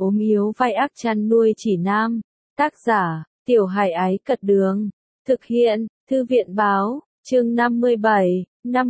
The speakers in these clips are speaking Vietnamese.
ốm yếu vai ác chăn nuôi chỉ nam. Tác giả, Tiểu Hải Ái Cật Đường. Thực hiện, Thư viện Báo, chương 57,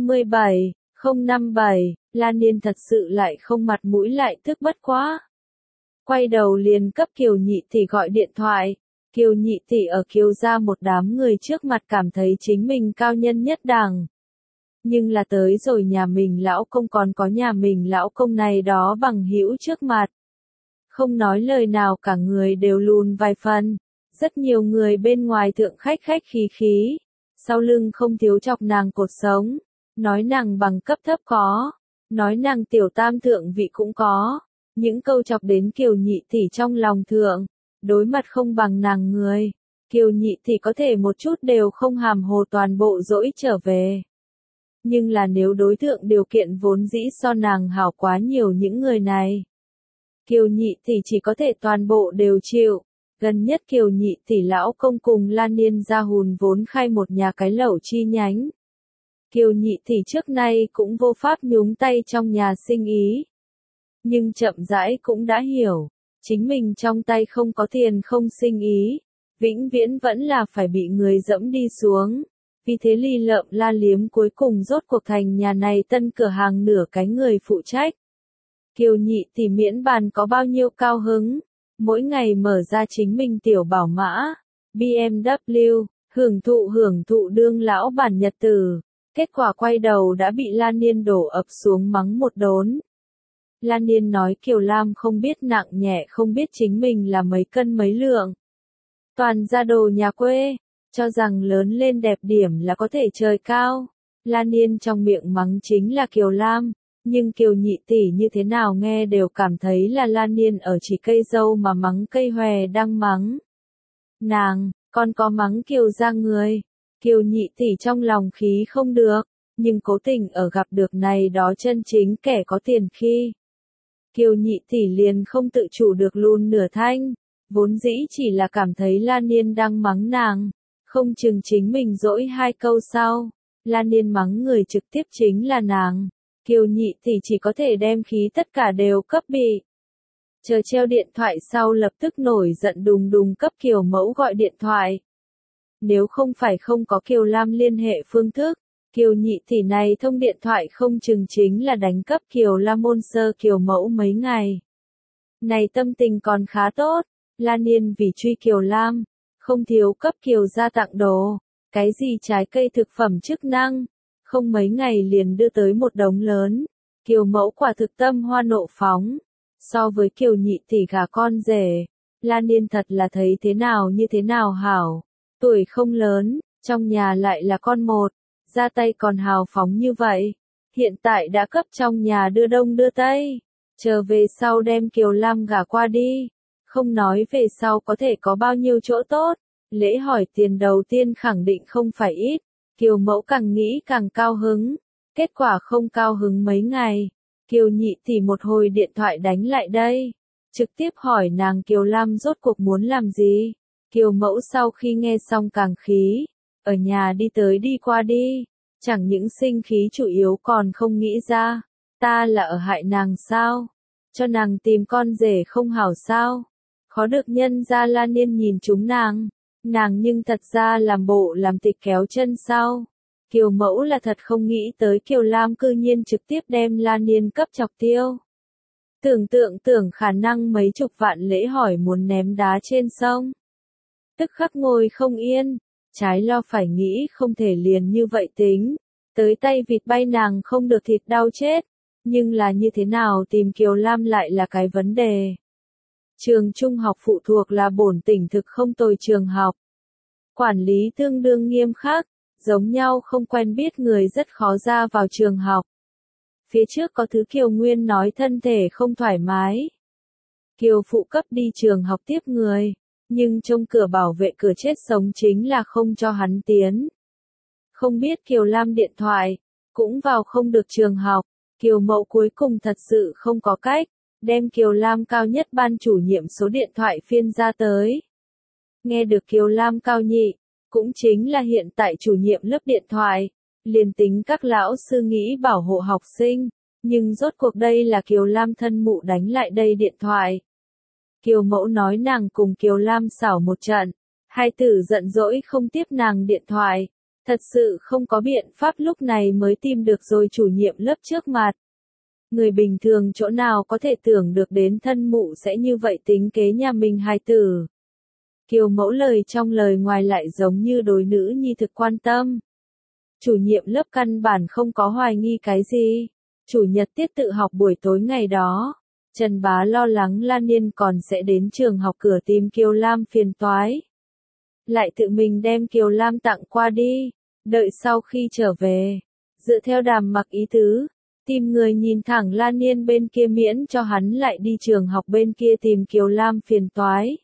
057, Lan Niên thật sự lại không mặt mũi lại tức bất quá. Quay đầu liền cấp Kiều Nhị Tỷ gọi điện thoại. Kiều Nhị Tỷ ở Kiều gia một đám người trước mặt cảm thấy chính mình cao nhân nhất đẳng. Nhưng là tới rồi nhà mình lão công còn có nhà mình lão công này đó bằng hữu trước mặt. Không nói lời nào cả người đều lùn vài phần. Rất nhiều người bên ngoài thượng khách khí khí. Sau lưng không thiếu chọc nàng cột sống. Nói nàng bằng cấp thấp có. Nói nàng tiểu tam thượng vị cũng có. Những câu chọc đến Kiều Nhị Tỷ trong lòng thượng. Đối mặt không bằng nàng người. Kiều Nhị Tỷ có thể một chút đều không hàm hồ toàn bộ dỗi trở về. Nhưng là nếu đối tượng điều kiện vốn dĩ so nàng hảo quá nhiều những người này. Kiều Nhị Tỷ chỉ có thể toàn bộ đều chịu. Gần nhất Kiều Nhị Tỷ lão công cùng Lan Niên gia hùn vốn khai một nhà cái lẩu chi nhánh. Kiều Nhị Tỷ trước nay cũng vô pháp nhúng tay trong nhà sinh ý. Nhưng chậm rãi cũng đã hiểu. Chính mình trong tay không có tiền không sinh ý. Vĩnh viễn vẫn là phải bị người dẫm đi xuống. Vì thế Ly Lợm La Liếm cuối cùng rốt cuộc thành nhà này tân cửa hàng nửa cái người phụ trách. Kiều Nhị Tỷ miễn bàn có bao nhiêu cao hứng. Mỗi ngày mở ra chính mình tiểu bảo mã, BMW, hưởng thụ đương lão bản nhật tử. Kết quả quay đầu đã bị Lan Niên đổ ập xuống mắng một đốn. Lan Niên nói Kiều Lam không biết nặng nhẹ không biết chính mình là mấy cân mấy lượng. Toàn ra đồ nhà quê, cho rằng lớn lên đẹp điểm là có thể trời cao. Lan Niên trong miệng mắng chính là Kiều Lam, nhưng Kiều Nhị Tỷ như thế nào nghe đều cảm thấy là Lan Niên ở chỉ cây dâu mà mắng cây hòe đang mắng. Nàng, còn có mắng Kiều gia người. Kiều Nhị Tỷ trong lòng khí không được, nhưng cố tình ở gặp được này đó chân chính kẻ có tiền khi. Kiều Nhị Tỷ liền không tự chủ được luôn nửa thanh, vốn dĩ chỉ là cảm thấy Lan Niên đang mắng nàng, không chừng chính mình dỗi hai câu sau, Lan Niên mắng người trực tiếp chính là nàng, Kiều Nhị Tỷ chỉ có thể đem khí tất cả đều cấp bị. Chờ treo điện thoại sau lập tức nổi giận đùng đùng cấp Kiều Mẫu gọi điện thoại. Nếu không phải không có Kiều Lam liên hệ phương thức, Kiều Nhị Tỷ này thông điện thoại không chừng chính là đánh cấp Kiều Lam môn sơ Kiều Mẫu mấy ngày. Này tâm tình còn khá tốt, Lan Niên vì truy Kiều Lam, không thiếu cấp Kiều gia tặng đồ, cái gì trái cây thực phẩm chức năng, không mấy ngày liền đưa tới một đống lớn. Kiều Mẫu quả thực tâm hoa nộ phóng, so với Kiều Nhị Tỷ gả con rể, Lan Niên thật là thấy thế nào hảo, tuổi không lớn, trong nhà lại là con một. Ra tay còn hào phóng như vậy, hiện tại đã cấp trong nhà đưa đông đưa tây, chờ về sau đem Kiều Lam gả qua đi, không nói về sau có thể có bao nhiêu chỗ tốt, lễ hỏi tiền đầu tiên khẳng định không phải ít, Kiều Mẫu càng nghĩ càng cao hứng, kết quả không cao hứng mấy ngày, Kiều Nhị Tỷ một hồi điện thoại đánh lại đây, trực tiếp hỏi nàng Kiều Lam rốt cuộc muốn làm gì, Kiều Mẫu sau khi nghe xong càng khí. Ở nhà đi tới đi qua đi, chẳng những sinh khí chủ yếu còn không nghĩ ra, ta là ở hại nàng sao, cho nàng tìm con rể không hảo sao, khó được nhân ra Lan Niên nhìn chúng nàng nhưng thật ra làm bộ làm tịch kéo chân sau. Kiều Mẫu là thật không nghĩ tới Kiều Lam cư nhiên trực tiếp đem Lan Niên cấp chọc tiêu. Tưởng khả năng mấy chục vạn lễ hỏi muốn ném đá trên sông. Tức khắc ngồi không yên. Trái lo phải nghĩ không thể liền như vậy tính, tới tay vịt bay nàng không được thịt đau chết, nhưng là như thế nào tìm Kiều Lam lại là cái vấn đề. Trường trung học phụ thuộc là bổn tỉnh thực không tồi trường học. Quản lý tương đương nghiêm khắc, giống nhau không quen biết người rất khó ra vào trường học. Phía trước có thứ Kiều Nguyên nói thân thể không thoải mái. Kiều phụ cấp đi trường học tiếp người. Nhưng trông cửa bảo vệ cửa chết sống chính là không cho hắn tiến. Không biết Kiều Lam điện thoại, cũng vào không được trường học, Kiều Mẫu cuối cùng thật sự không có cách, đem Kiều Lam cao nhất ban chủ nhiệm số điện thoại phiên ra tới. Nghe được Kiều Lam cao nhị, cũng chính là hiện tại chủ nhiệm lớp điện thoại, liền tính các lão sư nghĩ bảo hộ học sinh, nhưng rốt cuộc đây là Kiều Lam thân mụ đánh lại đây điện thoại. Kiều Mẫu nói nàng cùng Kiều Lam xảo một trận, hai tử giận dỗi không tiếp nàng điện thoại, thật sự không có biện pháp lúc này mới tìm được rồi chủ nhiệm lớp trước mặt. Người bình thường chỗ nào có thể tưởng được đến thân mụ sẽ như vậy tính kế nhà mình hai tử. Kiều Mẫu lời trong lời ngoài lại giống như đối nữ nhi thực quan tâm. Chủ nhiệm lớp căn bản không có hoài nghi cái gì. Chủ nhật tiết tự học buổi tối ngày đó, Trần Bá lo lắng Lan Niên còn sẽ đến trường học cửa tìm Kiều Lam phiền toái. Lại tự mình đem Kiều Lam tặng qua đi, đợi sau khi trở về, dựa theo Đàm Mặc ý tứ, tìm người nhìn thẳng Lan Niên bên kia miễn cho hắn lại đi trường học bên kia tìm Kiều Lam phiền toái.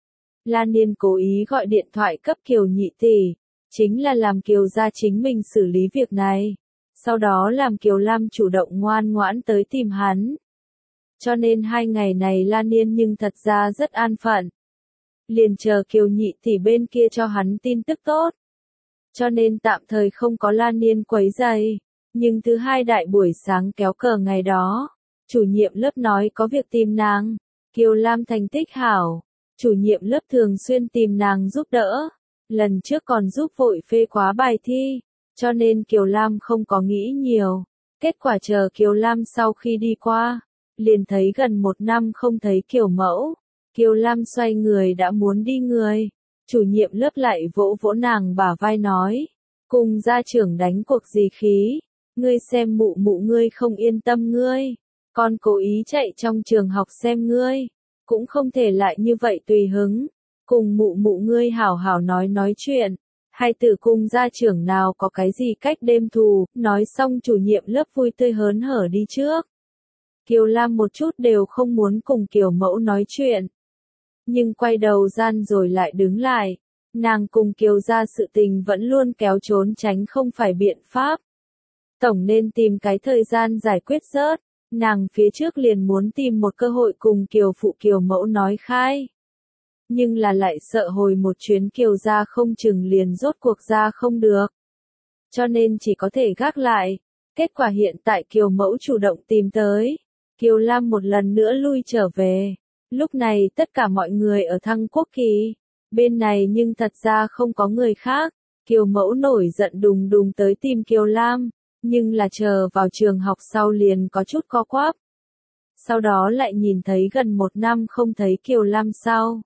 Lan Niên cố ý gọi điện thoại cấp Kiều nhị tỷ, chính là làm Kiều gia chính mình xử lý việc này, sau đó làm Kiều Lam chủ động ngoan ngoãn tới tìm hắn. Cho nên 2 ngày này Lan Niên nhưng thật ra rất an phận. Liền chờ Kiều nhị tỷ bên kia cho hắn tin tức tốt. Cho nên tạm thời không có Lan Niên quấy rầy. Nhưng thứ hai đại buổi sáng kéo cờ ngày đó, chủ nhiệm lớp nói có việc tìm nàng. Kiều Lam thành tích hảo, chủ nhiệm lớp thường xuyên tìm nàng giúp đỡ. Lần trước còn giúp vội phê quá bài thi, cho nên Kiều Lam không có nghĩ nhiều. Kết quả chờ Kiều Lam sau khi đi qua, liền thấy gần 1 năm không thấy Kiều Mẫu. Kiều Lam xoay người đã muốn đi người. Chủ nhiệm lớp lại vỗ vỗ nàng bả vai nói. Cùng gia trưởng đánh cuộc gì khí. Ngươi xem mụ mụ ngươi không yên tâm ngươi. Con cố ý chạy trong trường học xem ngươi. Cũng không thể lại như vậy tùy hứng. Cùng mụ mụ ngươi hảo hảo nói chuyện. Hai tử cùng gia trưởng nào có cái gì cách đêm thù. Nói xong chủ nhiệm lớp vui tươi hớn hở đi trước. Kiều Lam một chút đều không muốn cùng Kiều Mẫu nói chuyện. Nhưng quay đầu gian rồi lại đứng lại. Nàng cùng Kiều gia sự tình vẫn luôn kéo trốn tránh không phải biện pháp. Tổng nên tìm cái thời gian giải quyết rớt. Nàng phía trước liền muốn tìm một cơ hội cùng Kiều phụ Kiều Mẫu nói khai. Nhưng là lại sợ hồi một chuyến Kiều gia không chừng liền rốt cuộc ra không được. Cho nên chỉ có thể gác lại. Kết quả hiện tại Kiều Mẫu chủ động tìm tới. Kiều Lam một lần nữa lui trở về. Lúc này tất cả mọi người ở Thăng Quốc Kỳ. Bên này nhưng thật ra không có người khác. Kiều Mẫu nổi giận đùng đùng tới tìm Kiều Lam. Nhưng là chờ vào trường học sau liền có chút co quắp. Sau đó lại nhìn thấy gần 1 năm không thấy Kiều Lam sau.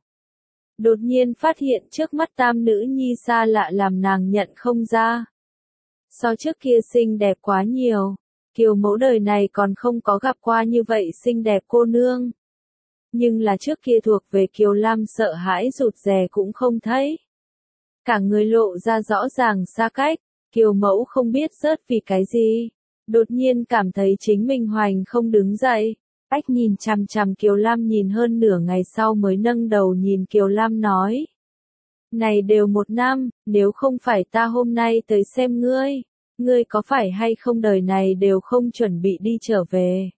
Đột nhiên phát hiện trước mắt tam nữ nhi xa lạ làm nàng nhận không ra. So trước kia xinh đẹp quá nhiều. Kiều Mẫu đời này còn không có gặp qua như vậy xinh đẹp cô nương. Nhưng là trước kia thuộc về Kiều Lam sợ hãi rụt rè cũng không thấy. Cả người lộ ra rõ ràng xa cách, Kiều Mẫu không biết rớt vì cái gì. Đột nhiên cảm thấy chính mình hoành không đứng dậy. Ách nhìn chằm chằm Kiều Lam nhìn hơn nửa ngày sau mới nâng đầu nhìn Kiều Lam nói. Này đều 1 năm, nếu không phải ta hôm nay tới xem ngươi, ngươi có phải hay không đời này đều không chuẩn bị đi trở về.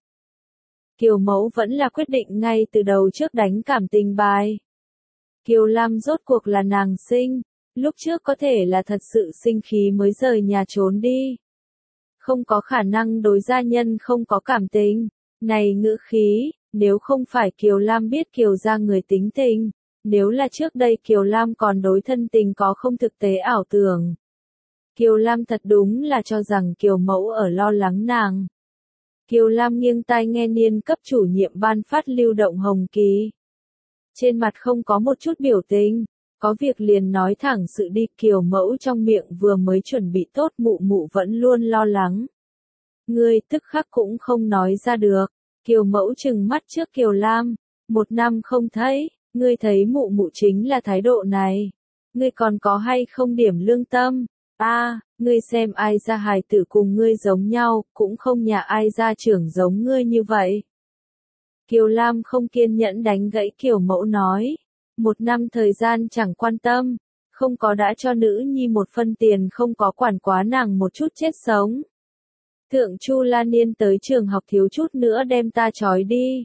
Kiều Mẫu vẫn là quyết định ngay từ đầu trước đánh cảm tình bài. Kiều Lam rốt cuộc là nàng sinh, lúc trước có thể là thật sự sinh khí mới rời nhà trốn đi. Không có khả năng đối gia nhân không có cảm tình, này ngữ khí, nếu không phải Kiều Lam biết Kiều gia người tính tình, nếu là trước đây Kiều Lam còn đối thân tình có không thực tế ảo tưởng. Kiều Lam thật đúng là cho rằng Kiều Mẫu ở lo lắng nàng. Kiều Lam nghiêng tai nghe Niên cấp chủ nhiệm ban phát lưu động hồng ký. Trên mặt không có một chút biểu tình, có việc liền nói thẳng sự đi. Kiều Mẫu trong miệng vừa mới chuẩn bị tốt mụ mụ vẫn luôn lo lắng. Ngươi tức khắc cũng không nói ra được. Kiều Mẫu trừng mắt trước Kiều Lam, 1 năm không thấy, ngươi thấy mụ mụ chính là thái độ này. Ngươi còn có hay không điểm lương tâm? Ngươi xem ai ra hài tử cùng ngươi giống nhau, cũng không nhà ai ra trưởng giống ngươi như vậy. Kiều Lam không kiên nhẫn đánh gãy Kiều Mẫu nói. 1 năm thời gian chẳng quan tâm, không có đã cho nữ nhi 1 phân tiền không có quản quá nàng một chút chết sống. Thượng Chu Lan Niên tới trường học thiếu chút nữa đem ta trói đi.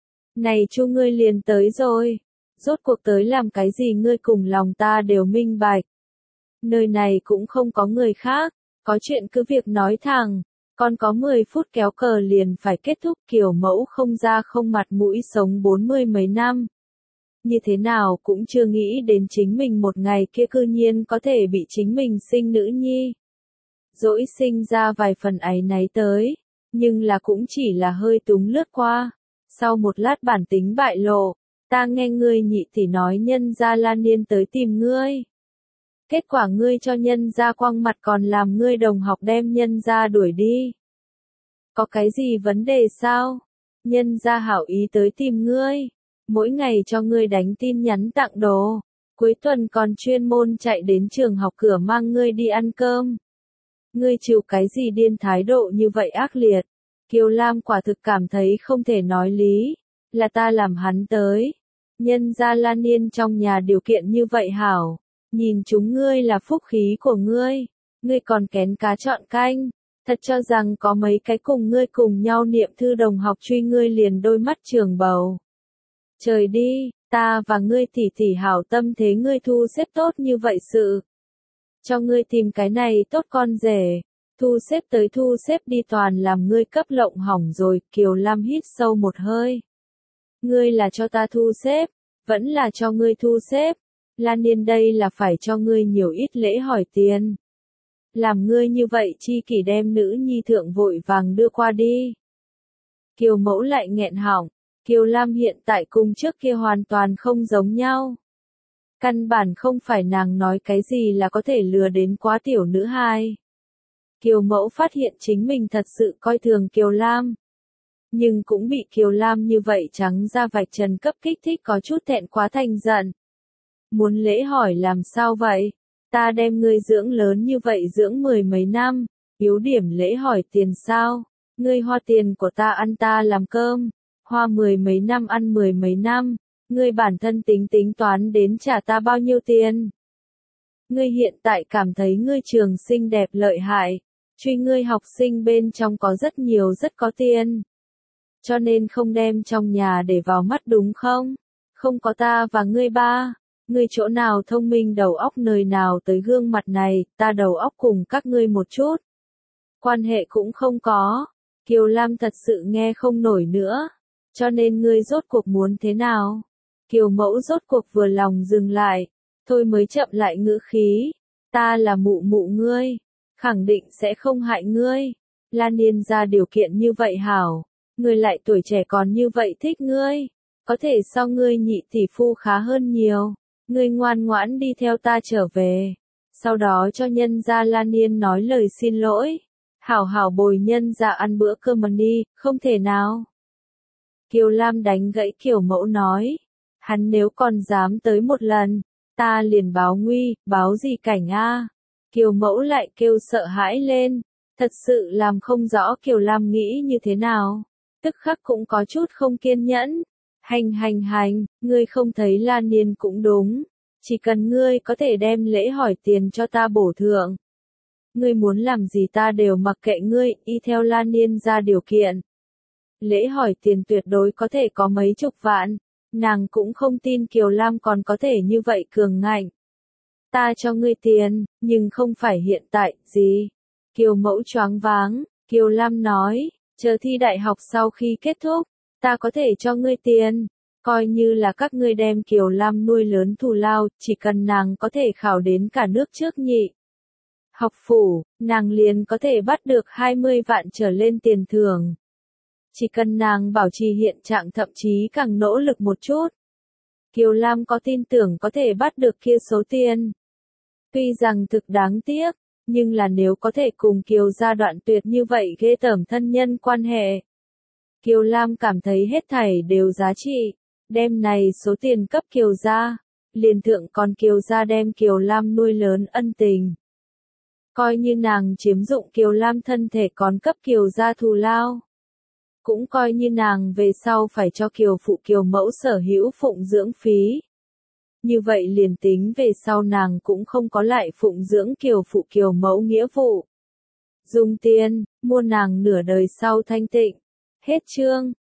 Này Chu ngươi liền tới rồi. Rốt cuộc tới làm cái gì ngươi cùng lòng ta đều minh bạch. Nơi này cũng không có người khác, có chuyện cứ việc nói thẳng, còn có 10 phút kéo cờ liền phải kết thúc. Kiều Mẫu không ra không mặt mũi sống 40 mấy năm. như thế nào cũng chưa nghĩ đến chính mình một ngày kia cư nhiên có thể bị chính mình sinh nữ nhi. Dỗi sinh ra vài phần áy náy tới, nhưng là cũng chỉ là hơi túng lướt qua. Sau một lát bản tính bại lộ, ta nghe ngươi nhị tỷ nói nhân gia Lan Niên tới tìm ngươi. Kết quả ngươi cho nhân gia quăng mặt còn làm ngươi đồng học đem nhân gia đuổi đi. Có cái gì vấn đề sao? Nhân gia hảo ý tới tìm ngươi, mỗi ngày cho ngươi đánh tin nhắn tặng đồ, cuối tuần còn chuyên môn chạy đến trường học cửa mang ngươi đi ăn cơm. Ngươi chịu cái gì điên thái độ như vậy ác liệt? Kiều Lam quả thực cảm thấy không thể nói lý, là ta làm hắn tới. Nhân gia Lan Niên trong nhà điều kiện như vậy hảo, nhìn chúng ngươi là phúc khí của ngươi còn kén cá chọn canh, thật cho rằng có mấy cái cùng ngươi cùng nhau niệm thư đồng học truy ngươi liền đôi mắt trường bầu. Trời đi, ta và ngươi tỷ tỷ hảo tâm thế ngươi thu xếp tốt như vậy sự. Cho ngươi tìm cái này tốt con rể, thu xếp tới thu xếp đi toàn làm ngươi cấp lộng hỏng rồi. Kiều Lam hít sâu một hơi. Ngươi là cho ta thu xếp, vẫn là cho ngươi thu xếp. Lan Niên đây là phải cho ngươi nhiều ít lễ hỏi tiền. Làm ngươi như vậy chi kỷ đem nữ nhi thượng vội vàng đưa qua đi. Kiều mẫu lại nghẹn họng, Kiều Lam hiện tại cùng trước kia hoàn toàn không giống nhau. Căn bản không phải nàng nói cái gì là có thể lừa đến quá tiểu nữ hài. Kiều mẫu phát hiện chính mình thật sự coi thường Kiều Lam. Nhưng cũng bị Kiều Lam như vậy trắng ra vạch trần cấp kích thích có chút thẹn quá thành giận. Muốn lễ hỏi làm sao vậy? Ta đem ngươi dưỡng lớn như vậy dưỡng mười mấy năm, yếu điểm lễ hỏi tiền sao? Ngươi hoa tiền của ta ăn ta làm cơm, hoa mười mấy năm ăn mười mấy năm, ngươi bản thân tính toán đến trả ta bao nhiêu tiền? Ngươi hiện tại cảm thấy ngươi trường xinh đẹp lợi hại, truy ngươi học sinh bên trong có rất nhiều rất có tiền. Cho nên không đem trong nhà để vào mắt đúng không? Không có ta và ngươi ba. Ngươi chỗ nào thông minh đầu óc nơi nào tới gương mặt này, ta đầu óc cùng các ngươi một chút. Quan hệ cũng không có. Kiều Lam thật sự nghe không nổi nữa. Cho nên ngươi rốt cuộc muốn thế nào? Kiều mẫu rốt cuộc vừa lòng dừng lại. Thôi mới chậm lại ngữ khí. Ta là mụ mụ ngươi. Khẳng định sẽ không hại ngươi. Lan Niên ra điều kiện như vậy hảo. Ngươi lại tuổi trẻ còn như vậy thích ngươi. Có thể so ngươi nhị tỷ phu khá hơn nhiều. Ngươi ngoan ngoãn đi theo ta trở về. Sau đó cho nhân gia Lan Niên nói lời xin lỗi. Hảo hảo bồi nhân gia ăn bữa cơm đi, không thể nào. Kiều Lam đánh gãy Kiều mẫu nói. Hắn nếu còn dám tới một lần, ta liền báo nguy, báo gì cảnh a? Kiều mẫu lại kêu sợ hãi lên. Thật sự làm không rõ Kiều Lam nghĩ như thế nào. Tức khắc cũng có chút không kiên nhẫn. Hành, ngươi không thấy Lan Niên cũng đúng. Chỉ cần ngươi có thể đem lễ hỏi tiền cho ta bổ thượng. Ngươi muốn làm gì ta đều mặc kệ ngươi, y theo Lan Niên ra điều kiện. Lễ hỏi tiền tuyệt đối có thể có mấy chục vạn. Nàng cũng không tin Kiều Lam còn có thể như vậy cường ngạnh. Ta cho ngươi tiền, nhưng không phải hiện tại, gì? Kiều mẫu choáng váng, Kiều Lam nói, chờ thi đại học sau khi kết thúc. Ta có thể cho ngươi tiền, coi như là các ngươi đem Kiều Lam nuôi lớn thù lao, chỉ cần nàng có thể khảo đến cả nước trước nhị. Học phủ, nàng liền có thể bắt được 20 vạn trở lên tiền thưởng. Chỉ cần nàng bảo trì hiện trạng thậm chí càng nỗ lực một chút. Kiều Lam có tin tưởng có thể bắt được kia số tiền. Tuy rằng thực đáng tiếc, nhưng là nếu có thể cùng Kiều gia đoạn tuyệt như vậy ghê tởm thân nhân quan hệ. Kiều Lam cảm thấy hết thảy đều giá trị, đem này số tiền cấp Kiều gia, liền thượng còn Kiều gia đem Kiều Lam nuôi lớn ân tình. Coi như nàng chiếm dụng Kiều Lam thân thể còn cấp Kiều gia thù lao. Cũng coi như nàng về sau phải cho Kiều phụ Kiều mẫu sở hữu phụng dưỡng phí. Như vậy liền tính về sau nàng cũng không có lại phụng dưỡng Kiều phụ Kiều mẫu nghĩa vụ. Dùng tiền, mua nàng nửa đời sau thanh tịnh. Hết chương.